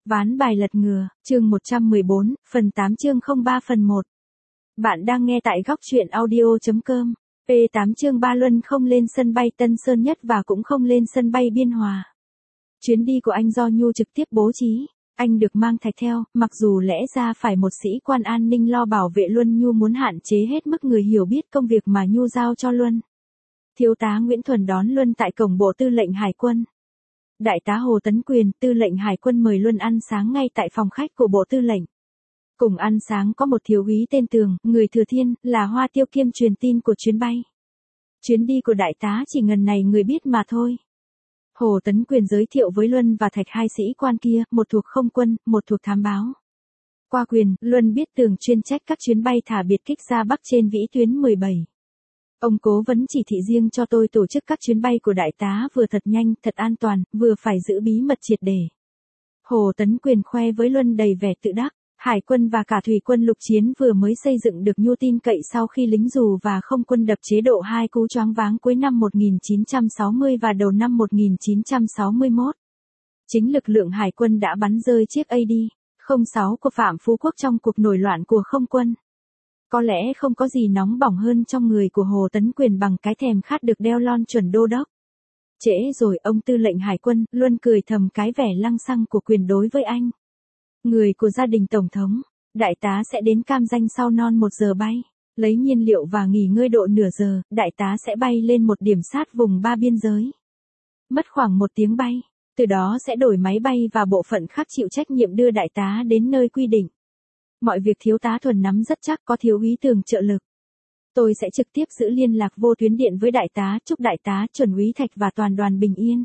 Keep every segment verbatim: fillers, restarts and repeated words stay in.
Ván bài lật ngừa, chương một trăm mười bốn, phần tám chương không ba phần một. Bạn đang nghe tại góc truyện audio chấm com. P tám chương ba Luân không lên sân bay Tân Sơn Nhất và cũng không lên sân bay Biên Hòa. Chuyến đi của anh do Nhu trực tiếp bố trí. Anh được mang Thạch theo, mặc dù lẽ ra phải một sĩ quan an ninh lo bảo vệ Luân, Nhu muốn hạn chế hết mức người hiểu biết công việc mà Nhu giao cho Luân. Thiếu tá Nguyễn Thuần đón Luân tại cổng Bộ Tư lệnh Hải quân. Đại tá Hồ Tấn Quyền, Tư lệnh Hải quân mời Luân ăn sáng ngay tại phòng khách của Bộ Tư lệnh. Cùng ăn sáng có một thiếu úy tên Tường, người Thừa Thiên, là hoa tiêu kiêm truyền tin của chuyến bay. Chuyến đi của đại tá chỉ ngần này người biết mà thôi. Hồ Tấn Quyền giới thiệu với Luân và Thạch hai sĩ quan kia, một thuộc không quân, một thuộc thám báo. Qua Quyền, Luân biết Tường chuyên trách các chuyến bay thả biệt kích ra Bắc trên vĩ tuyến mười bảy. Ông cố vấn chỉ thị riêng cho tôi tổ chức các chuyến bay của đại tá vừa thật nhanh, thật an toàn, vừa phải giữ bí mật triệt để. Hồ Tấn Quyền khoe với Luân đầy vẻ tự đắc. Hải quân và cả thủy quân lục chiến vừa mới xây dựng được Nhu tin cậy sau khi lính dù và không quân đập chế độ hai cú choáng váng cuối năm một nghìn chín trăm sáu mươi và đầu năm một nghìn chín trăm sáu mươi mốt. Chính lực lượng Hải quân đã bắn rơi chiếc A D không sáu của Phạm Phú Quốc trong cuộc nổi loạn của không quân. Có lẽ không có gì nóng bỏng hơn trong người của Hồ Tấn Quyền bằng cái thèm khát được đeo lon chuẩn đô đốc. Trễ rồi ông Tư lệnh Hải quân, Luân cười thầm cái vẻ lăng xăng của Quyền đối với anh. Người của gia đình Tổng thống, đại tá sẽ đến Cam Ranh sau non một giờ bay, lấy nhiên liệu và nghỉ ngơi độ nửa giờ, đại tá sẽ bay lên một điểm sát vùng ba biên giới. Mất khoảng một tiếng bay, từ đó sẽ đổi máy bay và bộ phận khác chịu trách nhiệm đưa đại tá đến nơi quy định. Mọi việc thiếu tá Thuần nắm rất chắc, có thiếu úy Tường trợ lực. Tôi sẽ trực tiếp giữ liên lạc vô tuyến điện với đại tá, chúc đại tá, chuẩn úy Thạch và toàn đoàn bình yên.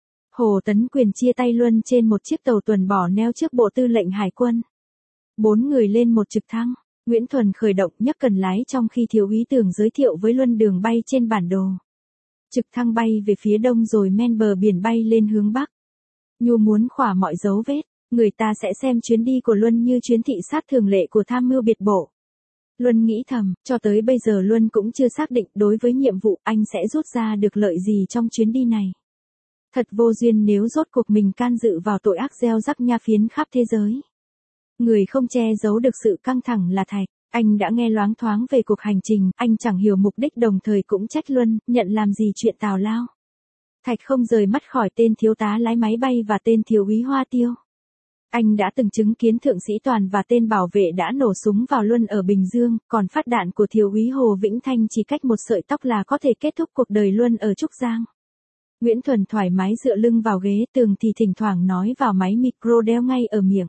Hồ Tấn Quyền chia tay Luân trên một chiếc tàu tuần bỏ neo trước Bộ Tư lệnh Hải quân. Bốn người lên một trực thăng, Nguyễn Thuần khởi động nhấc cần lái trong khi thiếu úy Tường giới thiệu với Luân đường bay trên bản đồ. Trực thăng bay về phía đông rồi men bờ biển bay lên hướng bắc. Nhu muốn khỏa mọi dấu vết, người ta sẽ xem chuyến đi của Luân như chuyến thị sát thường lệ của tham mưu biệt bộ. Luân nghĩ thầm, cho tới bây giờ Luân cũng chưa xác định đối với nhiệm vụ anh sẽ rút ra được lợi gì trong chuyến đi này. Thật vô duyên nếu rốt cuộc mình can dự vào tội ác gieo rắc nha phiến khắp thế giới. Người không che giấu được sự căng thẳng là Thạch. Anh đã nghe loáng thoáng về cuộc hành trình, anh chẳng hiểu mục đích đồng thời cũng trách Luân, nhận làm gì chuyện tào lao. Thạch không rời mắt khỏi tên thiếu tá lái máy bay và tên thiếu úy Hoa Tiêu. Anh đã từng chứng kiến Thượng sĩ Toàn và tên bảo vệ đã nổ súng vào Luân ở Bình Dương, còn phát đạn của thiếu úy Hồ Vĩnh Thanh chỉ cách một sợi tóc là có thể kết thúc cuộc đời Luân ở Trúc Giang. Nguyễn Thuần thoải mái dựa lưng vào ghế, Tường thì thỉnh thoảng nói vào máy micro đeo ngay ở miệng.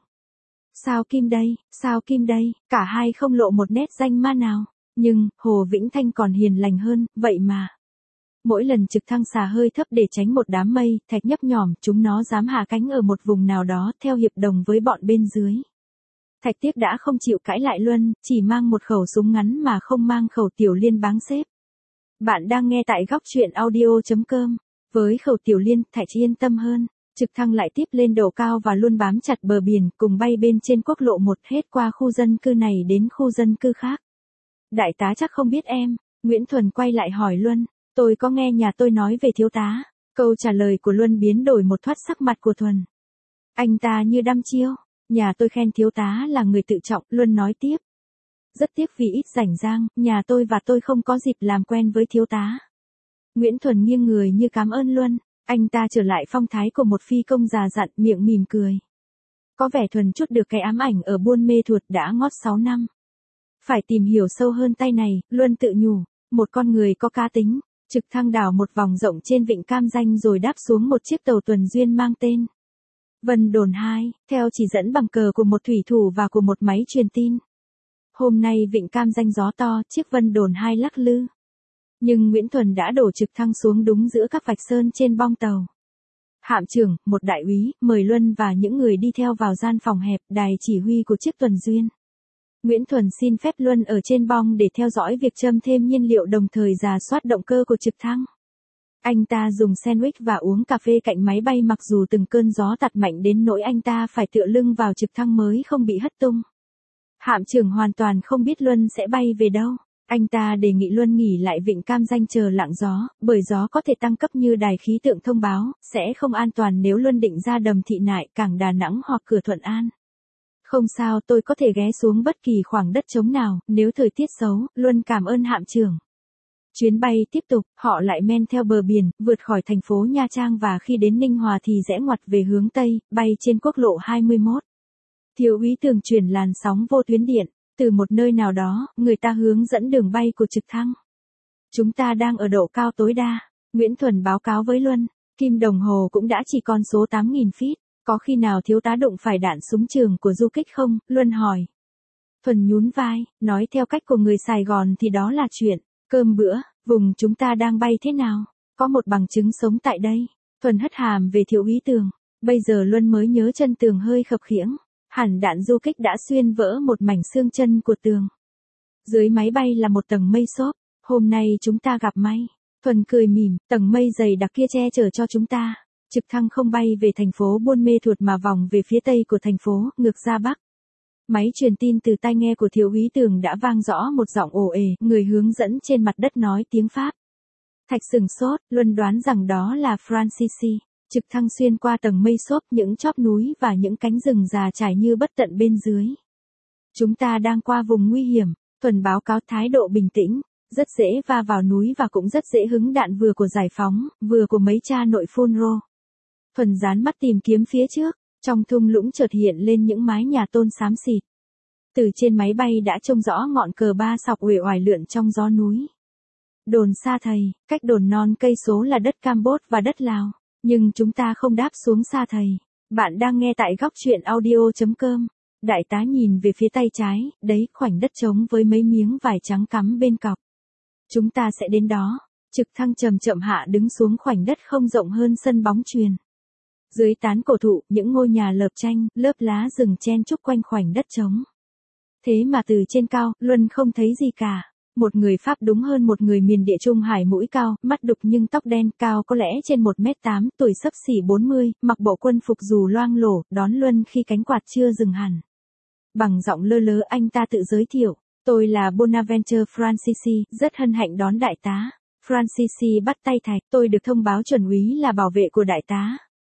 Sao Kim đây, sao Kim đây, cả hai không lộ một nét danh ma nào, nhưng, Hồ Vĩnh Thanh còn hiền lành hơn, vậy mà. Mỗi lần trực thăng xà hơi thấp để tránh một đám mây, Thạch nhấp nhỏm, chúng nó dám hạ cánh ở một vùng nào đó, theo hiệp đồng với bọn bên dưới. Thạch tiếc đã không chịu cãi lại Luân, chỉ mang một khẩu súng ngắn mà không mang khẩu tiểu liên báng xếp. Bạn đang nghe tại góc truyện audio chấm com. Với khẩu tiểu liên, Thạch yên tâm hơn. Trực thăng lại tiếp lên độ cao và luôn bám chặt bờ biển, cùng bay bên trên quốc lộ một hết qua khu dân cư này đến khu dân cư khác. Đại tá chắc không biết em, Nguyễn Thuần quay lại hỏi Luân, tôi có nghe nhà tôi nói về thiếu tá. Câu trả lời của Luân biến đổi một thoát sắc mặt của Thuần. Anh ta như đăm chiêu, nhà tôi khen thiếu tá là người tự trọng, Luân nói tiếp. Rất tiếc vì ít rảnh rang, nhà tôi và tôi không có dịp làm quen với thiếu tá. Nguyễn Thuần nghiêng người như cảm ơn Luân, anh ta trở lại phong thái của một phi công già dặn, miệng mỉm cười. Có vẻ Thuần chút được cái ám ảnh ở Buôn Mê Thuột đã ngót sáu năm. Phải tìm hiểu sâu hơn tay này, Luân tự nhủ, một con người có cá tính. Trực thăng đảo một vòng rộng trên vịnh Cam Ranh rồi đáp xuống một chiếc tàu tuần duyên mang tên Vân Đồn hai, theo chỉ dẫn bằng cờ của một thủy thủ và của một máy truyền tin. Hôm nay vịnh Cam Ranh gió to, chiếc Vân Đồn hai lắc lư. Nhưng Nguyễn Thuần đã đổ trực thăng xuống đúng giữa các vạch sơn trên bong tàu. Hạm trưởng, một đại úy, mời Luân và những người đi theo vào gian phòng hẹp, đài chỉ huy của chiếc tuần duyên. Nguyễn Thuần xin phép Luân ở trên bong để theo dõi việc châm thêm nhiên liệu đồng thời rà soát động cơ của trực thăng. Anh ta dùng sandwich và uống cà phê cạnh máy bay mặc dù từng cơn gió tạt mạnh đến nỗi anh ta phải tựa lưng vào trực thăng mới không bị hất tung. Hạm trưởng hoàn toàn không biết Luân sẽ bay về đâu. Anh ta đề nghị Luân nghỉ lại Vịnh Cam Ranh chờ lặng gió, bởi gió có thể tăng cấp như đài khí tượng thông báo, sẽ không an toàn nếu Luân định ra Đầm Thị Nại, cảng Đà Nẵng hoặc cửa Thuận An. Không sao, tôi có thể ghé xuống bất kỳ khoảng đất trống nào, nếu thời tiết xấu, Luân cảm ơn hạm trưởng. Chuyến bay tiếp tục, họ lại men theo bờ biển, vượt khỏi thành phố Nha Trang và khi đến Ninh Hòa thì rẽ ngoặt về hướng Tây, bay trên quốc lộ hai mươi mốt. Thiếu úy Tường chuyển làn sóng vô tuyến điện, từ một nơi nào đó, người ta hướng dẫn đường bay của trực thăng. Chúng ta đang ở độ cao tối đa, Nguyễn Thuần báo cáo với Luân, kim đồng hồ cũng đã chỉ còn số tám nghìn feet, có khi nào thiếu tá đụng phải đạn súng trường của du kích không, Luân hỏi. Thuần nhún vai, nói theo cách của người Sài Gòn thì đó là chuyện, cơm bữa, vùng chúng ta đang bay thế nào, có một bằng chứng sống tại đây, Thuần hất hàm về thiếu úy Tường, bây giờ Luân mới nhớ chân Tường hơi khập khiễng. Hẳn đạn du kích đã xuyên vỡ một mảnh xương chân của Tường. Dưới máy bay là một tầng mây xốp, hôm nay chúng ta gặp may. Thuần cười mỉm, tầng mây dày đặc kia che chở cho chúng ta. Trực thăng không bay về thành phố Buôn Mê Thuột mà vòng về phía tây của thành phố, ngược ra bắc. Máy truyền tin từ tai nghe của thiếu úy Tường đã vang rõ một giọng ồ ề, người hướng dẫn trên mặt đất nói tiếng Pháp. Thạch sừng sốt, Luân đoán rằng đó là Francis. Trực thăng xuyên qua tầng mây xốp, những chóp núi và những cánh rừng già trải như bất tận bên dưới. Chúng ta đang qua vùng nguy hiểm, Thuần báo cáo thái độ bình tĩnh, rất dễ va vào núi và cũng rất dễ hứng đạn vừa của giải phóng, vừa của mấy cha nội phun rô. Thuần dán mắt tìm kiếm phía trước, trong thung lũng chợt hiện lên những mái nhà tôn xám xịt. Từ trên máy bay đã trông rõ ngọn cờ ba sọc uể oải lượn trong gió núi. Đồn Sa Thầy, cách đồn non cây số là đất Campuchia và đất Lào. Nhưng chúng ta không đáp xuống Sa Thầy. Bạn đang nghe tại góc truyện audio chấm com. Đại tá nhìn về phía tay trái, đấy khoảnh đất trống với mấy miếng vải trắng cắm bên cọc. Chúng ta sẽ đến đó. Trực thăng chậm chậm hạ đứng xuống khoảnh đất không rộng hơn sân bóng chuyền. Dưới tán cổ thụ, những ngôi nhà lợp tranh, lớp lá rừng chen chúc quanh khoảnh đất trống. Thế mà từ trên cao, Luân không thấy gì cả. Một người Pháp đúng hơn một người miền địa Trung Hải, mũi cao, mắt đục nhưng tóc đen, cao có lẽ trên một mét tám, tuổi xấp xỉ bốn mươi, mặc bộ quân phục dù loang lổ, đón Luân khi cánh quạt chưa dừng hẳn. Bằng giọng lơ lớ anh ta tự giới thiệu, tôi là Bonaventure Francis, rất hân hạnh đón đại tá. Francis bắt tay Thạch, tôi được thông báo chuẩn úy là bảo vệ của đại tá.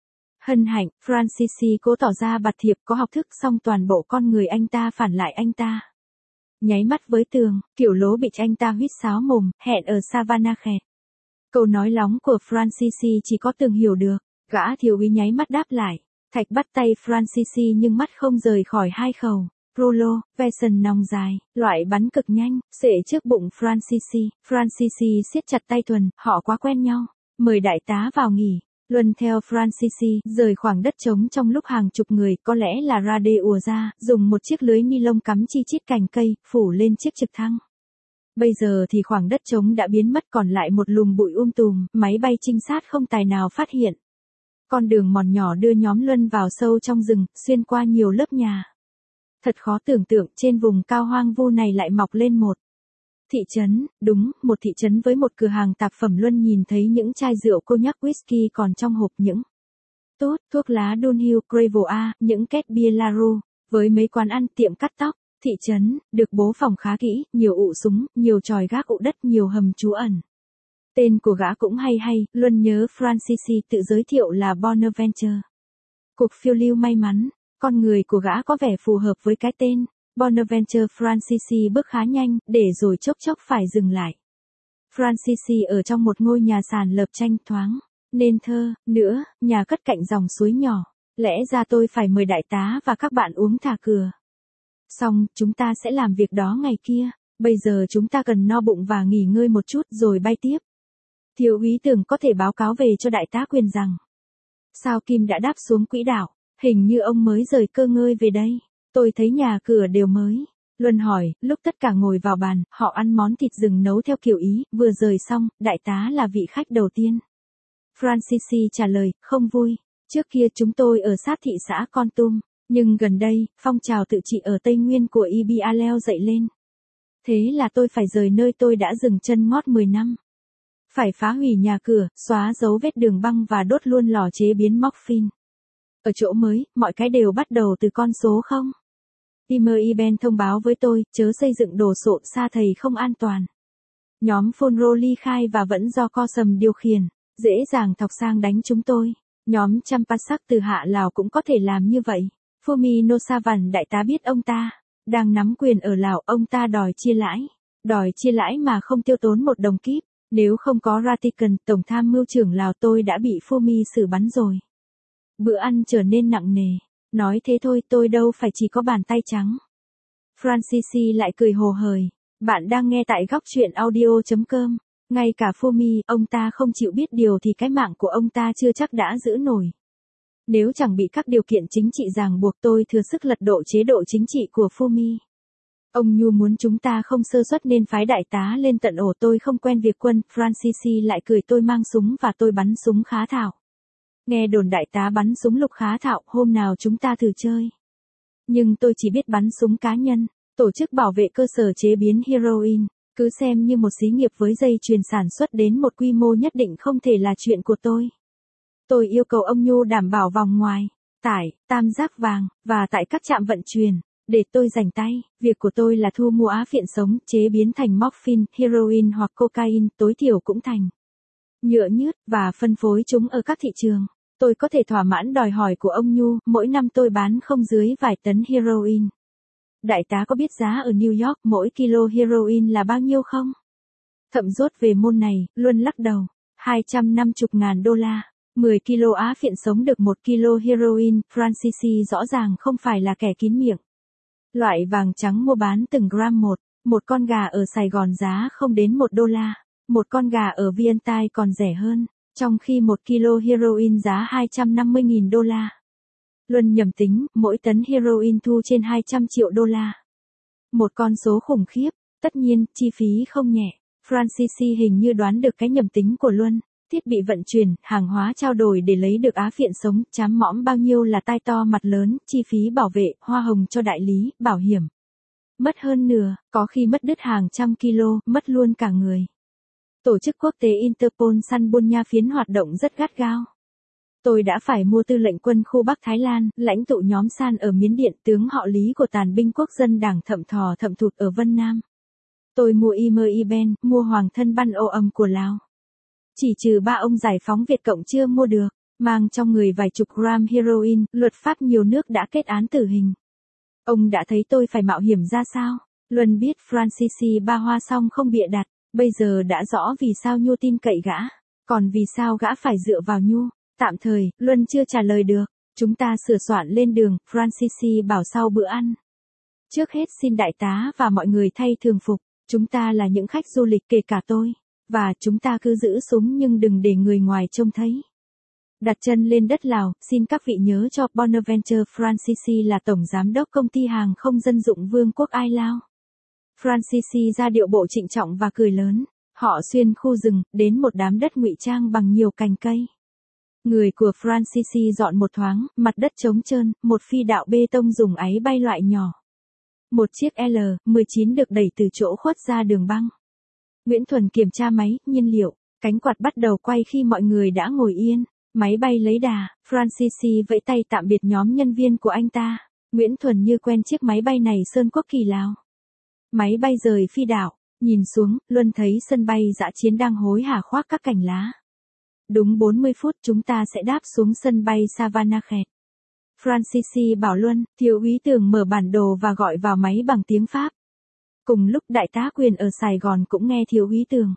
Hân hạnh, Francis cố tỏ ra bạt thiệp, có học thức, song toàn bộ con người anh ta phản lại anh ta. Nháy mắt với Tường, kiểu lố bịch anh ta huýt sáo mồm, hẹn ở Savannah khẹt. Câu nói lóng của Francis chỉ có Tường hiểu được, gã thiếu úy nháy mắt đáp lại. Thạch bắt tay Francis nhưng mắt không rời khỏi hai khẩu. Prolo, Version nòng dài, loại bắn cực nhanh, xệ trước bụng Francis. Francis siết chặt tay Thuần, họ quá quen nhau. Mời đại tá vào nghỉ. Luân theo Francis rời khoảng đất trống trong lúc hàng chục người, có lẽ là ra đê ùa ra, dùng một chiếc lưới ni lông cắm chi chít cành cây, phủ lên chiếc trực thăng. Bây giờ thì khoảng đất trống đã biến mất, còn lại một lùm bụi um tùm, máy bay trinh sát không tài nào phát hiện. Con đường mòn nhỏ đưa nhóm Luân vào sâu trong rừng, xuyên qua nhiều lớp nhà. Thật khó tưởng tượng, trên vùng cao hoang vu này lại mọc lên một thị trấn, đúng, một thị trấn với một cửa hàng tạp phẩm. Luân nhìn thấy những chai rượu cognac whisky còn trong hộp, những tốt, thuốc lá Dunhill, Gravel A, những két bia Laru, với mấy quán ăn, tiệm cắt tóc. Thị trấn, được bố phòng khá kỹ, nhiều ụ súng, nhiều tròi gác ụ đất, nhiều hầm trú ẩn. Tên của gã cũng hay hay, Luân nhớ Francis tự giới thiệu là Bonaventure. Cuộc phiêu lưu may mắn, con người của gã có vẻ phù hợp với cái tên. Bonaventure Francis bước khá nhanh, để rồi chốc chốc phải dừng lại. Francis ở trong một ngôi nhà sàn lợp tranh thoáng, nên thơ, nữa, nhà cất cạnh dòng suối nhỏ. Lẽ ra tôi phải mời đại tá và các bạn uống thả cửa. Xong, chúng ta sẽ làm việc đó ngày kia, bây giờ chúng ta cần no bụng và nghỉ ngơi một chút rồi bay tiếp. Thiếu úy Tường có thể báo cáo về cho đại tá Quyền rằng, sao Kim đã đáp xuống quỹ đạo, hình như ông mới rời cơ ngơi về đây. Tôi thấy nhà cửa đều mới. Luân hỏi, lúc tất cả ngồi vào bàn, họ ăn món thịt rừng nấu theo kiểu Ý, vừa rời xong, đại tá là vị khách đầu tiên. Francis trả lời, không vui. Trước kia chúng tôi ở sát thị xã Kon Tum, nhưng gần đây, phong trào tự trị ở Tây Nguyên của i bê a leo dậy lên. Thế là tôi phải rời nơi tôi đã dừng chân ngót mười năm. Phải phá hủy nhà cửa, xóa dấu vết đường băng và đốt luôn lò chế biến morphine. Ở chỗ mới, mọi cái đều bắt đầu từ con số không. Email Iben thông báo với tôi, chớ xây dựng đồ sộ xa thầy không an toàn. Nhóm Phonro ly khai và vẫn do co sầm điều khiển, dễ dàng thọc sang đánh chúng tôi. Nhóm Champasak từ Hạ Lào cũng có thể làm như vậy. Phumi Nosavan đại tá biết ông ta đang nắm quyền ở Lào, ông ta đòi chia lãi. Đòi chia lãi mà không tiêu tốn một đồng kíp. Nếu không có Ratikan, tổng tham mưu trưởng Lào, tôi đã bị Phumi xử bắn rồi. Bữa ăn trở nên nặng nề. Nói thế thôi, tôi đâu phải chỉ có bàn tay trắng. Francis lại cười hồ hởi. Bạn đang nghe tại góc truyện audio chấm com. Ngay cả Phumi, ông ta không chịu biết điều thì cái mạng của ông ta chưa chắc đã giữ nổi. Nếu chẳng bị các điều kiện chính trị ràng buộc, tôi thừa sức lật đổ chế độ chính trị của Phumi. Ông Nhu muốn chúng ta không sơ suất nên phái đại tá lên tận ổ. Tôi không quen việc quân. Francis lại cười, tôi mang súng và tôi bắn súng khá thạo. Nghe đồn đại tá bắn súng lục khá thạo, hôm nào chúng ta thử chơi. Nhưng tôi chỉ biết bắn súng cá nhân. Tổ chức bảo vệ cơ sở chế biến heroin, cứ xem như một xí nghiệp với dây chuyền sản xuất đến một quy mô nhất định không thể là chuyện của tôi. Tôi yêu cầu ông Nhu đảm bảo vòng ngoài, tải, tam giác vàng, và tại các trạm vận chuyển, để tôi rảnh tay. Việc của tôi là thu mua á phiện sống, chế biến thành morphine, heroin hoặc cocaine, tối thiểu cũng thành nhựa nhứt, và phân phối chúng ở các thị trường. Tôi có thể thỏa mãn đòi hỏi của ông Nhu, mỗi năm tôi bán không dưới vài tấn heroin. Đại tá có biết giá ở New York mỗi kilo heroin là bao nhiêu không? Thậm dốt về môn này, luôn lắc đầu. hai trăm năm mươi ngàn đô la. mười ki lô á phiện sống được một ki lô heroin. Francis rõ ràng không phải là kẻ kín miệng. Loại vàng trắng mua bán từng gram một. Một con gà ở Sài Gòn giá không đến một đô la. Một con gà ở Vientiane còn rẻ hơn. Trong khi một ki lô heroin giá hai trăm năm mươi nghìn đô la. Luân nhầm tính, mỗi tấn heroin thu trên hai trăm triệu đô la. Một con số khủng khiếp, tất nhiên, chi phí không nhẹ. Francis hình như đoán được cái nhầm tính của Luân. Thiết bị vận chuyển, hàng hóa trao đổi để lấy được á phiện sống, chám mõm bao nhiêu là tai to mặt lớn, chi phí bảo vệ, hoa hồng cho đại lý, bảo hiểm. Mất hơn nửa, có khi mất đứt hàng trăm kilo, mất luôn cả người. Tổ chức quốc tế Interpol săn buôn nha phiến hoạt động rất gắt gao. Tôi đã phải mua tư lệnh quân khu Bắc Thái Lan, lãnh tụ nhóm San ở Miến Điện, tướng họ Lý của tàn binh quốc dân đảng thậm thò thậm thụt ở Vân Nam. Tôi mua Email Iben, mua Hoàng thân Ban Ô Âm của Lào. Chỉ trừ ba ông giải phóng Việt Cộng chưa mua được, mang trong người vài chục gram heroin, luật pháp nhiều nước đã kết án tử hình. Ông đã thấy tôi phải mạo hiểm ra sao? Luân biết Francis ba hoa xong không bịa đặt, bây giờ đã rõ vì sao Nhu tin cậy gã. Còn vì sao gã phải dựa vào Nhu? Tạm thời, Luân chưa trả lời được. Chúng ta sửa soạn lên đường, Francis bảo sau bữa ăn. Trước hết xin đại tá và mọi người thay thường phục. Chúng ta là những khách du lịch kể cả tôi. Và chúng ta cứ giữ súng nhưng đừng để người ngoài trông thấy. Đặt chân lên đất Lào, xin các vị nhớ cho Bonaventure Francis là Tổng Giám đốc Công ty Hàng không Dân dụng Vương quốc Ai Lao. Francis ra điệu bộ trịnh trọng và cười lớn. Họ xuyên khu rừng, đến một đám đất ngụy trang bằng nhiều cành cây. Người của Francis dọn một thoáng, mặt đất trống trơn, một phi đạo bê tông dùng áy bay loại nhỏ. Một chiếc L mười chín được đẩy từ chỗ khuất ra đường băng. Nguyễn Thuần kiểm tra máy, nhiên liệu, cánh quạt bắt đầu quay khi mọi người đã ngồi yên. Máy bay lấy đà, Francis vẫy tay tạm biệt nhóm nhân viên của anh ta. Nguyễn Thuần như quen chiếc máy bay này sơn quốc kỳ Lào. Máy bay rời phi đảo, nhìn xuống, Luân thấy sân bay dã chiến đang hối hả khoác các cành lá. Đúng bốn mươi phút chúng ta sẽ đáp xuống sân bay Savanakhet. Francis bảo Luân, thiếu úy Tường mở bản đồ và gọi vào máy bằng tiếng Pháp. Cùng lúc đại tá Quyền ở Sài Gòn cũng nghe thiếu úy Tường.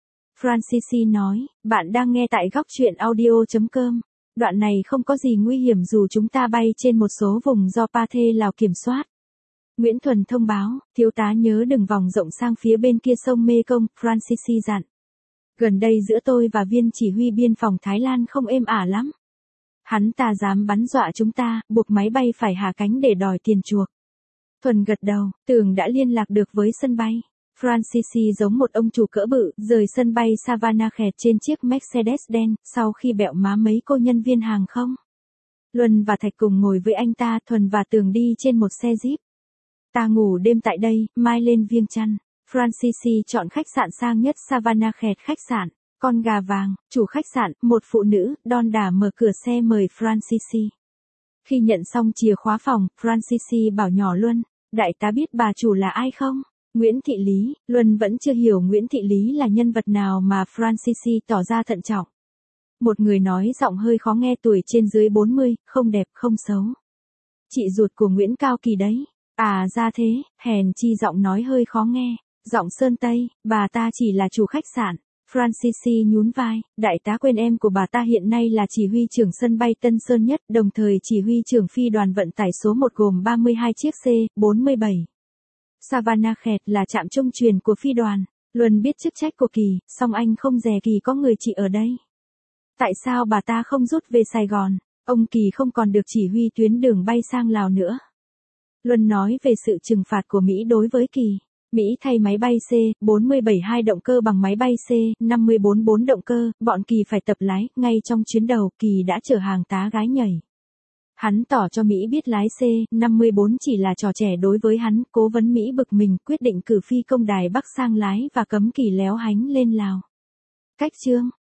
Francis nói, bạn đang nghe tại góc truyện audio chấm com. Đoạn này không có gì nguy hiểm dù chúng ta bay trên một số vùng do Pathe Lào kiểm soát. Nguyễn Thuần thông báo, thiếu tá nhớ đừng vòng rộng sang phía bên kia sông Mekong, Francis dặn. Gần đây giữa tôi và viên chỉ huy biên phòng Thái Lan không êm ả lắm. Hắn ta dám bắn dọa chúng ta, buộc máy bay phải hạ cánh để đòi tiền chuộc. Thuần gật đầu, Tường đã liên lạc được với sân bay. Francis giống một ông chủ cỡ bự, rời sân bay Savanakhet trên chiếc Mercedes đen, sau khi bẹo má mấy cô nhân viên hàng không. Luân và Thạch cùng ngồi với anh ta, Thuần và Tường đi trên một xe Jeep. Ta ngủ đêm tại đây, mai lên Viêng Chăn. Francis chọn khách sạn sang nhất Savanakhet khách sạn. Con gà vàng, chủ khách sạn, một phụ nữ, đon đả mở cửa xe mời Francis. Khi nhận xong chìa khóa phòng, Francis bảo nhỏ Luân, Đại tá biết bà chủ là ai không? Nguyễn Thị Lý. Luân vẫn chưa hiểu Nguyễn Thị Lý là nhân vật nào mà Francis tỏ ra thận trọng. Một người nói giọng hơi khó nghe, tuổi trên dưới bốn mươi, không đẹp không xấu. Chị ruột của Nguyễn Cao Kỳ đấy. À ra thế, hèn chi giọng nói hơi khó nghe. Giọng Sơn Tây, bà ta chỉ là chủ khách sạn. Francis nhún vai, đại tá quên em của bà ta hiện nay là chỉ huy trưởng sân bay Tân Sơn Nhất, đồng thời chỉ huy trưởng phi đoàn vận tải số một gồm ba mươi hai chiếc C bốn mươi bảy. Savannah Khẹt là trạm trung truyền của phi đoàn. Luân biết chức trách của Kỳ, song anh không dè Kỳ có người chị ở đây. Tại sao bà ta không rút về Sài Gòn? Ông Kỳ không còn được chỉ huy tuyến đường bay sang Lào nữa. Luân nói về sự trừng phạt của Mỹ đối với Kỳ. Mỹ thay máy bay C bốn mươi bảy hai động cơ bằng máy bay C năm mươi bốn bốn động cơ, bọn Kỳ phải tập lái. Ngay trong chuyến đầu, Kỳ đã chở hàng tá gái nhảy. Hắn tỏ cho Mỹ biết lái C năm mươi bốn chỉ là trò trẻ đối với hắn. Cố vấn Mỹ bực mình quyết định cử phi công Đài Bắc sang lái và cấm Kỳ léo hánh lên Lào. Cách chương